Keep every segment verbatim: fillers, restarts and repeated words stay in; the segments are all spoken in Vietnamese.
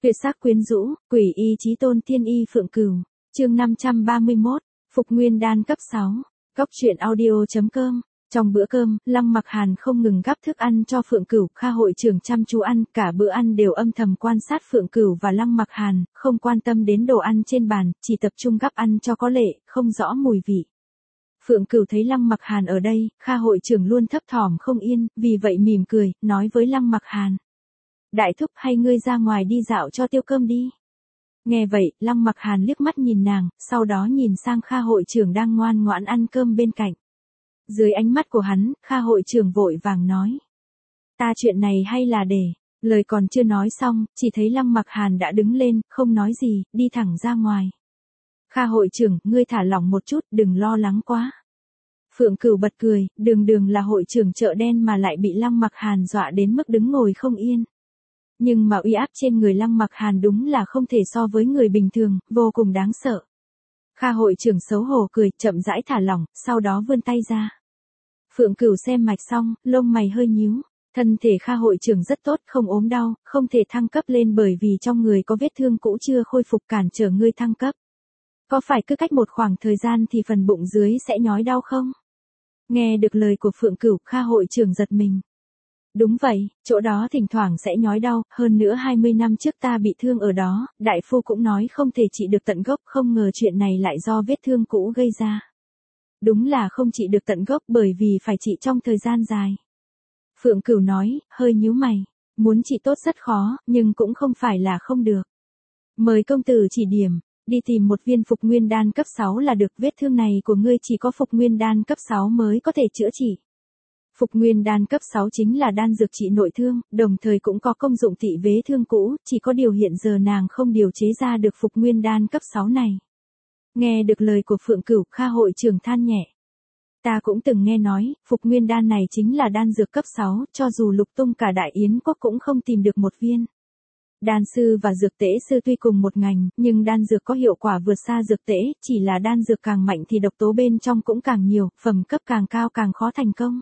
Tuyệt sắc quyến rũ, quỷ y chí tôn tiên y Phượng Cửu. Chương năm trăm ba mươi mốt, Phục Nguyên đan cấp sáu. Góc truyện audio chấm com. Trong bữa cơm, Lăng Mặc Hàn không ngừng gắp thức ăn cho Phượng Cửu, Kha hội trưởng chăm chú ăn, cả bữa ăn đều âm thầm quan sát Phượng Cửu và Lăng Mặc Hàn, không quan tâm đến đồ ăn trên bàn, chỉ tập trung gắp ăn cho có lệ, không rõ mùi vị. Phượng Cửu thấy Lăng Mặc Hàn ở đây, Kha hội trưởng luôn thấp thỏm không yên, vì vậy mỉm cười, nói với Lăng Mặc Hàn: Đại thúc, hay ngươi ra ngoài đi dạo cho tiêu cơm đi. Nghe vậy, Lăng Mặc Hàn liếc mắt nhìn nàng, sau đó nhìn sang Kha hội trưởng đang ngoan ngoãn ăn cơm bên cạnh. Dưới ánh mắt của hắn, Kha hội trưởng vội vàng nói: Ta chuyện này hay là để... Lời còn chưa nói xong, chỉ thấy Lăng Mặc Hàn đã đứng lên, không nói gì, đi thẳng ra ngoài. Kha hội trưởng, ngươi thả lỏng một chút, đừng lo lắng quá. Phượng Cửu bật cười, đường đường là hội trưởng chợ đen mà lại bị Lăng Mặc Hàn dọa đến mức đứng ngồi không yên. Nhưng mà uy áp trên người Lăng Mặc Hàn đúng là không thể so với người bình thường, vô cùng đáng sợ. Kha hội trưởng xấu hổ cười, chậm rãi thả lỏng, sau đó vươn tay ra. Phượng Cửu xem mạch xong, lông mày hơi nhíu. Thân thể Kha hội trưởng rất tốt, không ốm đau, không thể thăng cấp lên bởi vì trong người có vết thương cũ chưa khôi phục cản trở ngươi thăng cấp. Có phải cứ cách một khoảng thời gian thì phần bụng dưới sẽ nhói đau không? Nghe được lời của Phượng Cửu, Kha hội trưởng giật mình. Đúng vậy, chỗ đó thỉnh thoảng sẽ nhói đau, hơn nữa hai mươi năm trước ta bị thương ở đó, đại phu cũng nói không thể trị được tận gốc, không ngờ chuyện này lại do vết thương cũ gây ra. Đúng là không trị được tận gốc bởi vì phải trị trong thời gian dài. Phượng Cửu nói, hơi nhíu mày, muốn trị tốt rất khó, nhưng cũng không phải là không được. Mời công tử chỉ điểm, đi tìm một viên Phục Nguyên đan cấp sáu là được, vết thương này của ngươi chỉ có Phục Nguyên đan cấp sáu mới có thể chữa trị. Phục Nguyên đan cấp sáu chính là đan dược trị nội thương, đồng thời cũng có công dụng trị vết thương cũ, chỉ có điều hiện giờ nàng không điều chế ra được Phục Nguyên đan cấp sáu này. Nghe được lời của Phượng Cửu, Kha hội trưởng than nhẹ. Ta cũng từng nghe nói, Phục Nguyên đan này chính là đan dược cấp sáu, cho dù lục tung cả Đại Yến quốc cũng không tìm được một viên. Đan sư và dược tễ sư tuy cùng một ngành, nhưng đan dược có hiệu quả vượt xa dược tễ, chỉ là đan dược càng mạnh thì độc tố bên trong cũng càng nhiều, phẩm cấp càng cao càng khó thành công.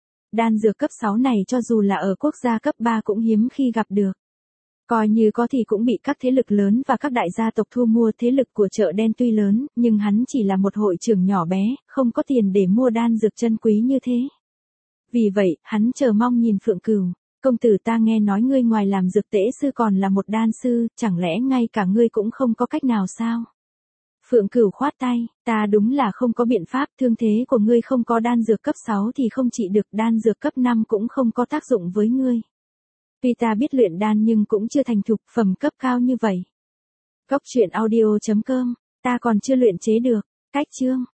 Đan dược cấp sáu này cho dù là ở quốc gia cấp ba cũng hiếm khi gặp được. Coi như có thì cũng bị các thế lực lớn và các đại gia tộc thu mua, thế lực của chợ đen tuy lớn, nhưng hắn chỉ là một hội trưởng nhỏ bé, không có tiền để mua đan dược chân quý như thế. Vì vậy, hắn chờ mong nhìn Phượng Cửu, công tử, ta nghe nói ngươi ngoài làm dược tễ sư còn là một đan sư, chẳng lẽ ngay cả ngươi cũng không có cách nào sao? Phượng Cửu khoát tay, ta đúng là không có biện pháp, thương thế của ngươi không có đan dược cấp sáu thì không trị được, đan dược cấp năm cũng không có tác dụng với ngươi. Tuy ta biết luyện đan nhưng cũng chưa thành thục, phẩm cấp cao như vậy. Góc truyện audio chấm com, ta còn chưa luyện chế được. Cách chương